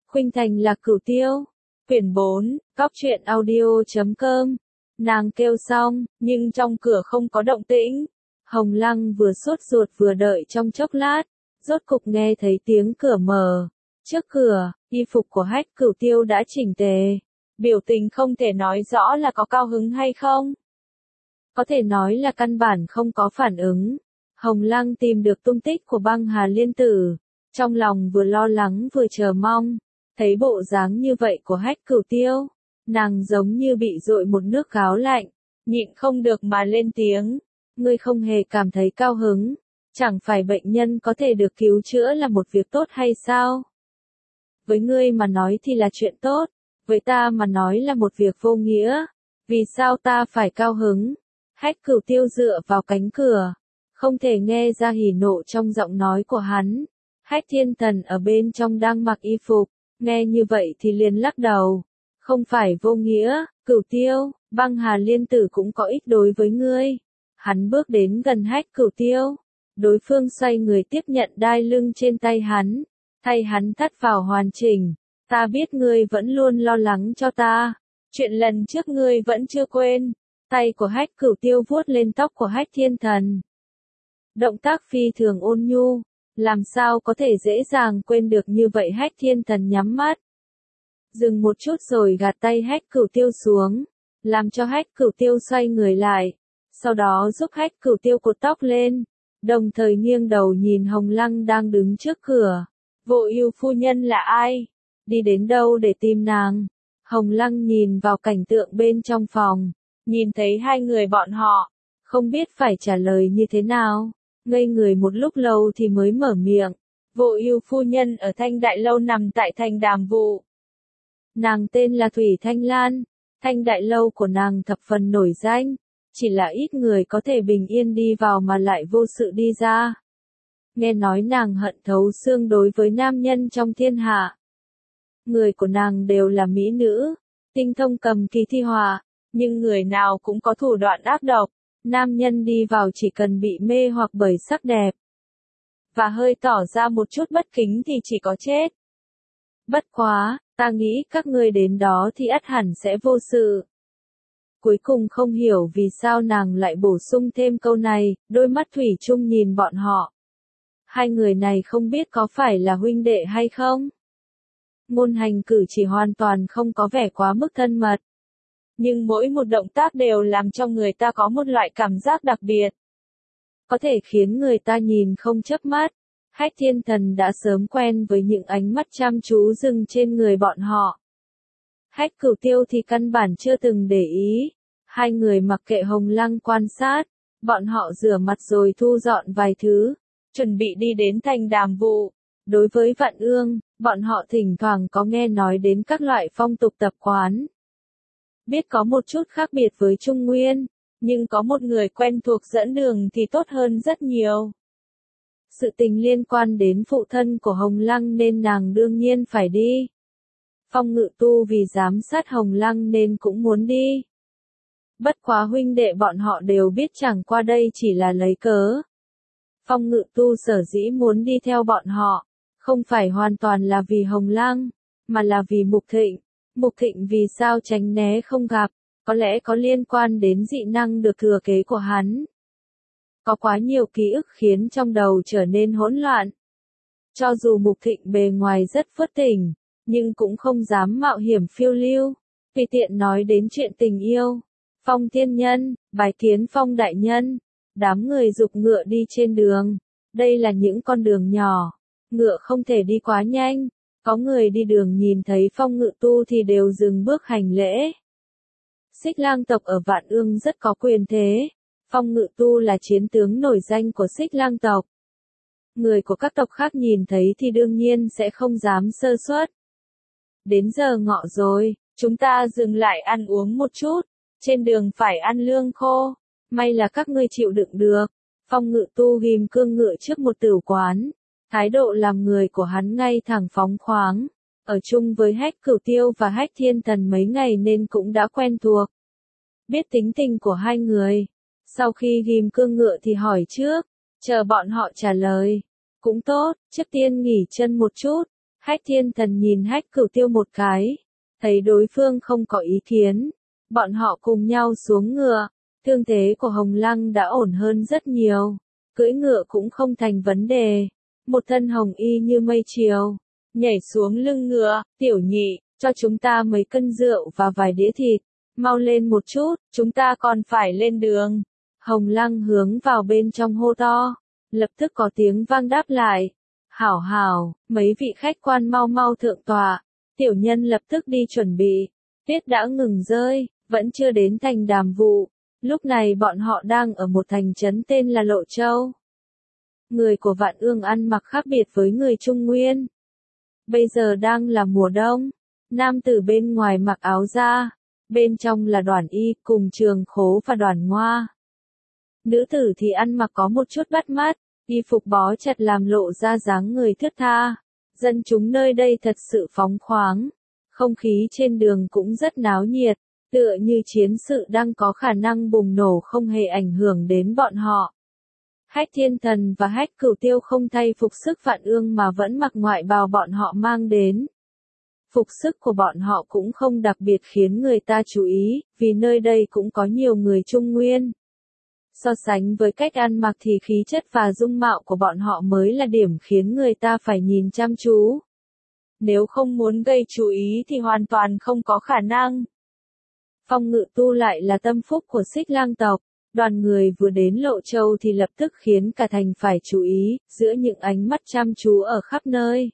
Khuynh Thành là Cửu Tiêu. Quyển 4, Góc truyện audio.com. Nàng kêu xong, nhưng trong cửa không có động tĩnh. Hồng Lăng vừa sốt ruột vừa đợi trong chốc lát, rốt cục nghe thấy tiếng cửa mở. Trước cửa, y phục của Hách Cửu Tiêu đã chỉnh tề. Biểu tình không thể nói rõ là có cao hứng hay không. Có thể nói là căn bản không có phản ứng. Hồng Lăng tìm được tung tích của Băng Hà Liên Tử. Trong lòng vừa lo lắng vừa chờ mong. Thấy bộ dáng như vậy của Hách Cửu Tiêu, nàng giống như bị dội một nước gáo lạnh, nhịn không được mà lên tiếng. Ngươi không hề cảm thấy cao hứng, chẳng phải bệnh nhân có thể được cứu chữa là một việc tốt hay sao? Với ngươi mà nói thì là chuyện tốt, với ta mà nói là một việc vô nghĩa. Vì sao ta phải cao hứng? Hách Cửu Tiêu dựa vào cánh cửa, không thể nghe ra hỉ nộ trong giọng nói của hắn. Hách Thiên Thần ở bên trong đang mặc y phục, nghe như vậy thì liền lắc đầu. Không phải vô nghĩa, Cửu Tiêu, Băng Hà Liên Tử cũng có ích đối với ngươi. Hắn bước đến gần Hách Cửu Tiêu. Đối phương xoay người tiếp nhận đai lưng trên tay hắn. Thay hắn thắt vào hoàn chỉnh. Ta biết ngươi vẫn luôn lo lắng cho ta. Chuyện lần trước ngươi vẫn chưa quên. Tay của Hách Cửu Tiêu vuốt lên tóc của Hách Thiên Thần. Động tác phi thường ôn nhu. Làm sao có thể dễ dàng quên được như vậy? Hách Thiên Thần nhắm mắt. Dừng một chút rồi gạt tay Hách Cửu Tiêu xuống. Làm cho Hách Cửu Tiêu xoay người lại. Sau đó giúp Hách Cửu Tiêu cột tóc lên. Đồng thời nghiêng đầu nhìn Hồng Lăng đang đứng trước cửa. Vô Ưu phu nhân là ai? Đi đến đâu để tìm nàng? Hồng Lăng nhìn vào cảnh tượng bên trong phòng. Nhìn thấy hai người bọn họ. Không biết phải trả lời như thế nào. Ngây người một lúc lâu thì mới mở miệng. Vô Ưu phu nhân ở Thanh Đại Lâu nằm tại thành Đàm Vụ. Nàng tên là Thủy Thanh Lan. Thanh Đại Lâu của nàng thập phần nổi danh. Chỉ là ít người có thể bình yên đi vào mà lại vô sự đi ra. Nghe nói nàng hận thấu xương đối với nam nhân trong thiên hạ. Người của nàng đều là mỹ nữ, tinh thông cầm kỳ thi họa, nhưng người nào cũng có thủ đoạn ác độc. Nam nhân đi vào chỉ cần bị mê hoặc bởi sắc đẹp, và hơi tỏ ra một chút bất kính thì chỉ có chết. Bất quá, ta nghĩ các ngươi đến đó thì ắt hẳn sẽ vô sự. Cuối cùng không hiểu vì sao nàng lại bổ sung thêm câu này, đôi mắt thủy chung nhìn bọn họ. Hai người này không biết có phải là huynh đệ hay không? Ngôn hành cử chỉ hoàn toàn không có vẻ quá mức thân mật. Nhưng mỗi một động tác đều làm cho người ta có một loại cảm giác đặc biệt. Có thể khiến người ta nhìn không chớp mắt. Hách Thiên Thần đã sớm quen với những ánh mắt chăm chú dừng trên người bọn họ. Hách Cửu Tiêu thì căn bản chưa từng để ý. Hai người mặc kệ Hồng Lăng quan sát. Bọn họ rửa mặt rồi thu dọn vài thứ. Chuẩn bị đi đến thành Đàm Vụ. Đối với Vạn Ương, bọn họ thỉnh thoảng có nghe nói đến các loại phong tục tập quán. Biết có một chút khác biệt với Trung Nguyên, nhưng có một người quen thuộc dẫn đường thì tốt hơn rất nhiều. Sự tình liên quan đến phụ thân của Hồng Lăng nên nàng đương nhiên phải đi. Phong Ngự Tu vì giám sát Hồng Lăng nên cũng muốn đi. Bất quá huynh đệ bọn họ đều biết chẳng qua đây chỉ là lấy cớ. Phong Ngự Tu sở dĩ muốn đi theo bọn họ, không phải hoàn toàn là vì Hồng Lăng, mà là vì Mục Thịnh. Mục Thịnh vì sao tránh né không gặp, có lẽ có liên quan đến dị năng được thừa kế của hắn. Có quá nhiều ký ức khiến trong đầu trở nên hỗn loạn. Cho dù Mục Thịnh bề ngoài rất phớt tỉnh, nhưng cũng không dám mạo hiểm phiêu lưu, tùy tiện nói đến chuyện tình yêu. Phong Thiên Nhân, bái kiến Phong Đại Nhân. Đám người giục ngựa đi trên đường. Đây là những con đường nhỏ. Ngựa không thể đi quá nhanh. Có người đi đường nhìn thấy Phong Ngự Tu thì đều dừng bước hành lễ. Xích Lang tộc ở Vạn Ương rất có quyền thế. Phong Ngự Tu là chiến tướng nổi danh của Xích Lang tộc. Người của các tộc khác nhìn thấy thì đương nhiên sẽ không dám sơ suất. Đến giờ ngọ rồi, chúng ta dừng lại ăn uống một chút. Trên đường phải ăn lương khô. May là các ngươi chịu đựng được. Phong Ngự Tu ghim cương ngựa trước một tửu quán. Thái độ làm người của hắn ngay thẳng phóng khoáng. Ở chung với Hách Cửu Tiêu và Hách Thiên Thần mấy ngày nên cũng đã quen thuộc. Biết tính tình của hai người. Sau khi ghim cương ngựa thì hỏi trước. Chờ bọn họ trả lời. Cũng tốt, trước tiên nghỉ chân một chút. Hách Thiên Thần nhìn Hách Cửu Tiêu một cái, thấy đối phương không có ý kiến, bọn họ cùng nhau xuống ngựa, thương thế của Hồng Lăng đã ổn hơn rất nhiều, cưỡi ngựa cũng không thành vấn đề, một thân hồng y như mây chiều, nhảy xuống lưng ngựa, tiểu nhị, cho chúng ta mấy cân rượu và vài đĩa thịt, mau lên một chút, chúng ta còn phải lên đường. Hồng Lăng hướng vào bên trong hô to, lập tức có tiếng vang đáp lại. Hảo hảo, mấy vị khách quan mau mau thượng tọa, tiểu nhân lập tức đi chuẩn bị, tuyết đã ngừng rơi, vẫn chưa đến thành Đàm Vụ, lúc này bọn họ đang ở một thành trấn tên là Lộ Châu. Người của Vạn Ương ăn mặc khác biệt với người Trung Nguyên. Bây giờ đang là mùa đông, nam tử bên ngoài mặc áo da, bên trong là đoàn y cùng trường khố và đoàn ngoa. Nữ tử thì ăn mặc có một chút bắt mắt, y phục bó chặt làm lộ ra dáng người thướt tha. Dân chúng nơi đây thật sự phóng khoáng, không khí trên đường cũng rất náo nhiệt, tựa như chiến sự đang có khả năng bùng nổ không hề ảnh hưởng đến bọn họ. Hách Thiên Thần và Hách Cửu Tiêu không thay phục sức Vạn Ương mà vẫn mặc ngoại bào bọn họ mang đến. Phục sức của bọn họ cũng không đặc biệt khiến người ta chú ý, vì nơi đây cũng có nhiều người Trung Nguyên. So sánh với cách ăn mặc thì khí chất và dung mạo của bọn họ mới là điểm khiến người ta phải nhìn chăm chú. Nếu không muốn gây chú ý thì hoàn toàn không có khả năng. Phong Ngự Tu lại là tâm phúc của Xích Lang tộc, đoàn người vừa đến Lộ Châu thì lập tức khiến cả thành phải chú ý, giữa những ánh mắt chăm chú ở khắp nơi.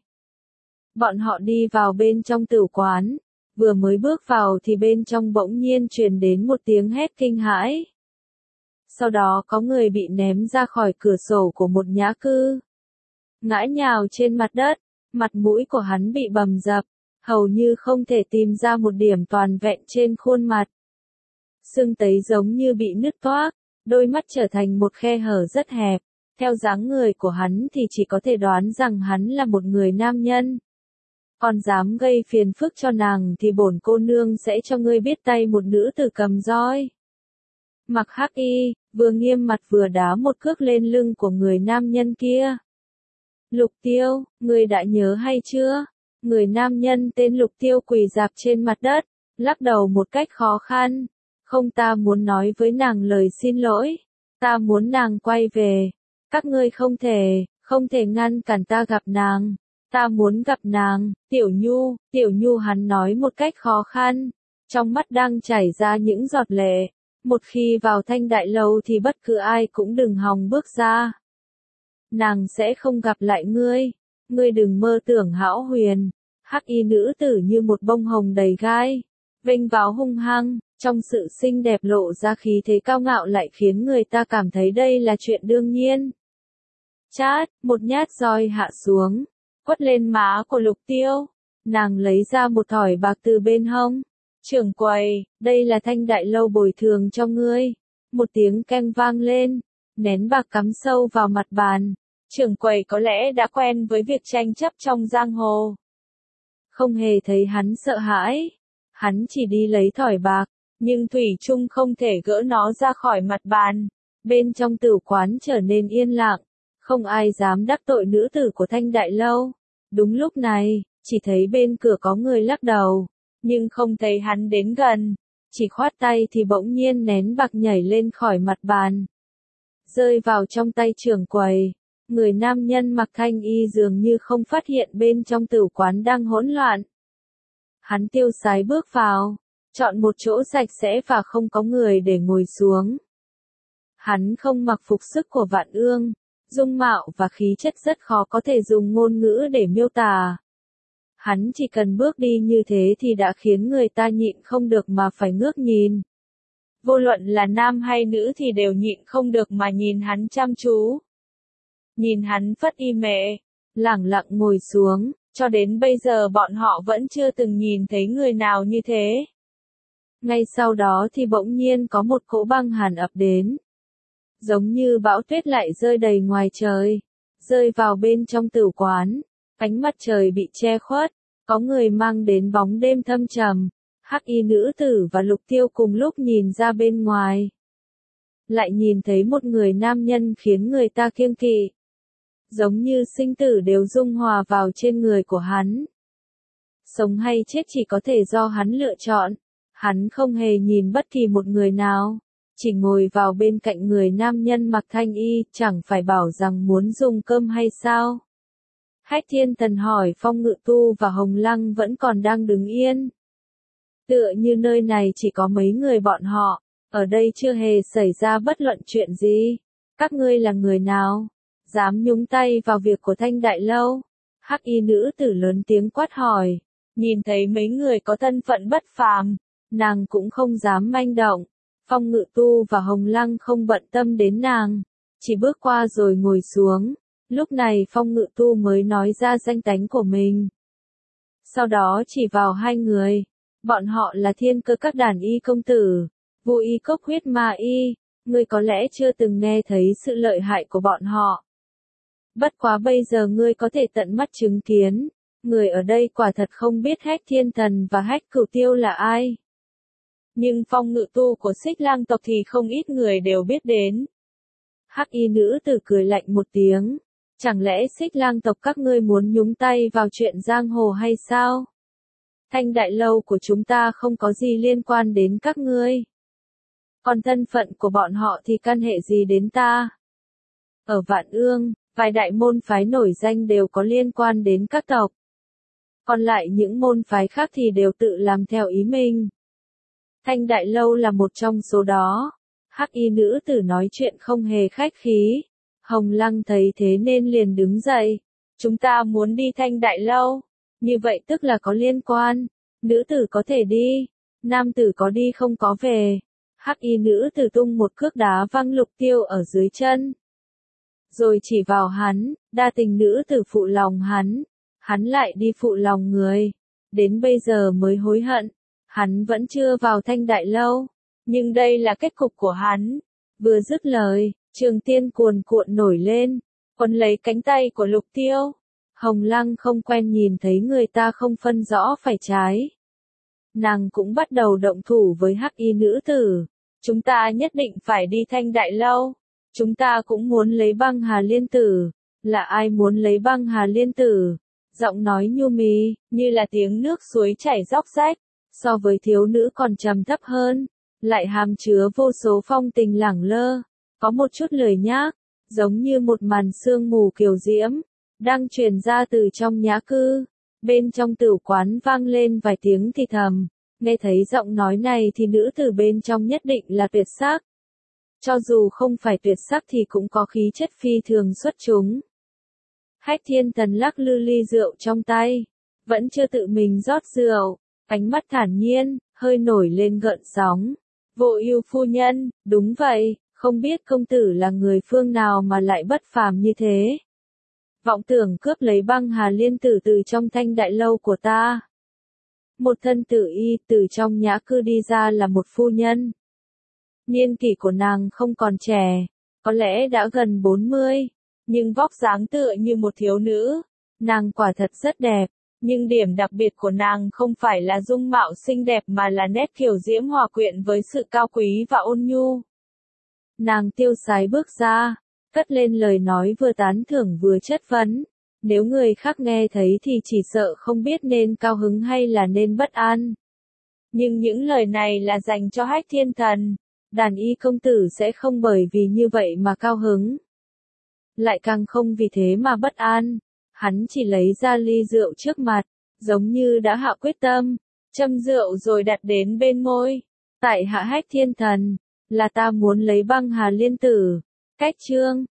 Bọn họ đi vào bên trong tử quán, vừa mới bước vào thì bên trong bỗng nhiên truyền đến một tiếng hét kinh hãi. Sau đó có người bị ném ra khỏi cửa sổ của một nhã cư. Ngã nhào trên mặt đất, mặt mũi của hắn bị bầm dập, hầu như không thể tìm ra một điểm toàn vẹn trên khuôn mặt. Xương tấy giống như bị nứt toác, đôi mắt trở thành một khe hở rất hẹp. Theo dáng người của hắn thì chỉ có thể đoán rằng hắn là một người nam nhân. Còn dám gây phiền phức cho nàng thì bổn cô nương sẽ cho ngươi biết tay một nữ tử cầm roi. Mặc hắc y, vừa nghiêm mặt vừa đá một cước lên lưng của người nam nhân kia. Lục Tiêu, ngươi đã nhớ hay chưa? Người nam nhân tên Lục Tiêu quỳ rạp trên mặt đất, lắc đầu một cách khó khăn. Không, ta muốn nói với nàng lời xin lỗi. Ta muốn nàng quay về. Các ngươi không thể ngăn cản ta gặp nàng. Ta muốn gặp nàng, Tiểu Nhu hắn nói một cách khó khăn. Trong mắt đang chảy ra những giọt lệ. Một khi vào Thanh Đại Lâu thì bất cứ ai cũng đừng hòng bước ra. Nàng sẽ không gặp lại ngươi. Ngươi đừng mơ tưởng hão huyền. Hắc y nữ tử như một bông hồng đầy gai. Vênh váo hung hăng, trong sự xinh đẹp lộ ra khí thế cao ngạo lại khiến người ta cảm thấy đây là chuyện đương nhiên. Chát, một nhát roi hạ xuống, quất lên má của Lục Tiêu. Nàng lấy ra một thỏi bạc từ bên hông. Trưởng quầy, đây là Thanh Đại Lâu bồi thường cho ngươi. Một tiếng keng vang lên, nén bạc cắm sâu vào mặt bàn. Trưởng quầy có lẽ đã quen với việc tranh chấp trong giang hồ. Không hề thấy hắn sợ hãi. Hắn chỉ đi lấy thỏi bạc, nhưng thủy chung không thể gỡ nó ra khỏi mặt bàn. Bên trong tử quán trở nên yên lặng, không ai dám đắc tội nữ tử của Thanh Đại Lâu. Đúng lúc này, chỉ thấy bên cửa có người lắc đầu, nhưng không thấy hắn đến gần, chỉ khoát tay thì bỗng nhiên nén bạc nhảy lên khỏi mặt bàn, rơi vào trong tay trưởng quầy. Người nam nhân mặc thanh y dường như không phát hiện bên trong tử quán đang hỗn loạn. Hắn tiêu sái bước vào, chọn một chỗ sạch sẽ và không có người để ngồi xuống. Hắn không mặc phục sức của Vạn Ương, dung mạo và khí chất rất khó có thể dùng ngôn ngữ để miêu tả. Hắn chỉ cần bước đi như thế thì đã khiến người ta nhịn không được mà phải ngước nhìn. Vô luận là nam hay nữ thì đều nhịn không được mà nhìn hắn chăm chú. Nhìn hắn phất y mệ, lẳng lặng ngồi xuống, cho đến bây giờ bọn họ vẫn chưa từng nhìn thấy người nào như thế. Ngay sau đó thì bỗng nhiên có một cỗ băng hàn ập đến. Giống như bão tuyết lại rơi đầy ngoài trời, rơi vào bên trong tử quán, ánh mặt trời bị che khuất, có người mang đến bóng đêm thâm trầm, hắc y nữ tử và Lục Tiêu cùng lúc nhìn ra bên ngoài. Lại nhìn thấy một người nam nhân khiến người ta kiêng kỵ. giống như sinh tử đều dung hòa vào trên người của hắn. Sống hay chết chỉ có thể do hắn lựa chọn, hắn không hề nhìn bất kỳ một người nào, chỉ ngồi vào bên cạnh người nam nhân mặc thanh y, chẳng phải bảo rằng muốn dùng cơm hay sao? Hách Thiên Thần hỏi Phong Ngự Tu và Hồng Lăng vẫn còn đang đứng yên. Tựa như nơi này chỉ có mấy người bọn họ, ở đây chưa hề xảy ra bất luận chuyện gì. Các ngươi là người nào? Dám nhúng tay vào việc của Thanh Đại Lâu? Hắc y nữ tử lớn tiếng quát hỏi. Nhìn thấy mấy người có thân phận bất phàm, nàng cũng không dám manh động. Phong Ngự Tu và Hồng Lăng không bận tâm đến nàng, chỉ bước qua rồi ngồi xuống. Lúc này Phong Ngự Tu mới nói ra danh tánh của mình. Sau đó chỉ vào hai người. Bọn họ là Thiên Cơ Các đàn y công tử, Vô Y Cốc Huyết Ma Y. Ngươi có lẽ chưa từng nghe thấy sự lợi hại của bọn họ. Bất quá bây giờ ngươi có thể tận mắt chứng kiến. Người ở đây quả thật không biết Hách Thiên Thần và Hách Cửu Tiêu là ai. Nhưng Phong Ngự Tu của Xích Lang tộc thì không ít người đều biết đến. Hắc y nữ tử cười lạnh một tiếng. Chẳng lẽ Xích Lang tộc các ngươi muốn nhúng tay vào chuyện giang hồ hay sao? Thanh Đại Lâu của chúng ta không có gì liên quan đến các ngươi. Còn thân phận của bọn họ thì căn hệ gì đến ta? Ở Vạn Ương, vài đại môn phái nổi danh đều có liên quan đến các tộc. Còn lại những môn phái khác thì đều tự làm theo ý mình. Thanh Đại Lâu là một trong số đó. Hắc y nữ tử nói chuyện không hề khách khí. Hồng Lăng thấy thế nên liền đứng dậy. Chúng ta muốn đi Thanh Đại Lâu. Như vậy tức là có liên quan. Nữ tử có thể đi. Nam tử có đi không có về. Hắc y nữ tử tung một cước đá văng Lục Tiêu ở dưới chân. Rồi chỉ vào hắn, đa tình nữ tử phụ lòng hắn. Hắn lại đi phụ lòng người. Đến bây giờ mới hối hận. Hắn vẫn chưa vào Thanh Đại Lâu. Nhưng đây là kết cục của hắn. Vừa dứt lời, Trường Tiên cuồn cuộn nổi lên, quấn lấy cánh tay của Lục Tiêu. Hồng Lăng không quen nhìn thấy người ta không phân rõ phải trái. Nàng cũng bắt đầu động thủ với hắc y nữ tử. Chúng ta nhất định phải đi Thanh Đại Lâu. Chúng ta cũng muốn lấy Băng Hà Liên Tử. Là ai muốn lấy Băng Hà Liên Tử? Giọng nói nhu mì, như là tiếng nước suối chảy róc rách. So với thiếu nữ còn trầm thấp hơn. Lại hàm chứa vô số phong tình lẳng lơ. Có một chút lười nhác, giống như một màn sương mù kiều diễm, đang truyền ra từ trong nhã cư. Bên trong tửu quán vang lên vài tiếng thì thầm, nghe thấy giọng nói này thì nữ tử bên trong nhất định là tuyệt sắc. Cho dù không phải tuyệt sắc thì cũng có khí chất phi thường xuất chúng. Hách Thiên Thần lắc lư ly rượu trong tay, vẫn chưa tự mình rót rượu, ánh mắt thản nhiên, hơi nổi lên gợn sóng. Vô Ưu phu nhân, đúng vậy. Không biết công tử là người phương nào mà lại bất phàm như thế. Vọng tưởng cướp lấy Băng Hà Liên Tử từ trong Thanh Đại Lâu của ta. Một thân tử y từ trong nhã cư đi ra là một phu nhân. Niên kỷ của nàng không còn trẻ, có lẽ đã gần 40, nhưng vóc dáng tựa như một thiếu nữ. Nàng quả thật rất đẹp, nhưng điểm đặc biệt của nàng không phải là dung mạo xinh đẹp mà là nét kiều diễm hòa quyện với sự cao quý và ôn nhu. Nàng tiêu sái bước ra, cất lên lời nói vừa tán thưởng vừa chất vấn. Nếu người khác nghe thấy thì chỉ sợ không biết nên cao hứng hay là nên bất an. Nhưng những lời này là dành cho Hách Thiên Thần. Đàn y công tử sẽ không bởi vì như vậy mà cao hứng. Lại càng không vì thế mà bất an. Hắn chỉ lấy ra ly rượu trước mặt, giống như đã hạ quyết tâm, châm rượu rồi đặt đến bên môi. Tại hạ Hách Thiên Thần, là ta muốn lấy Băng Hà Liên Tử. Cách chương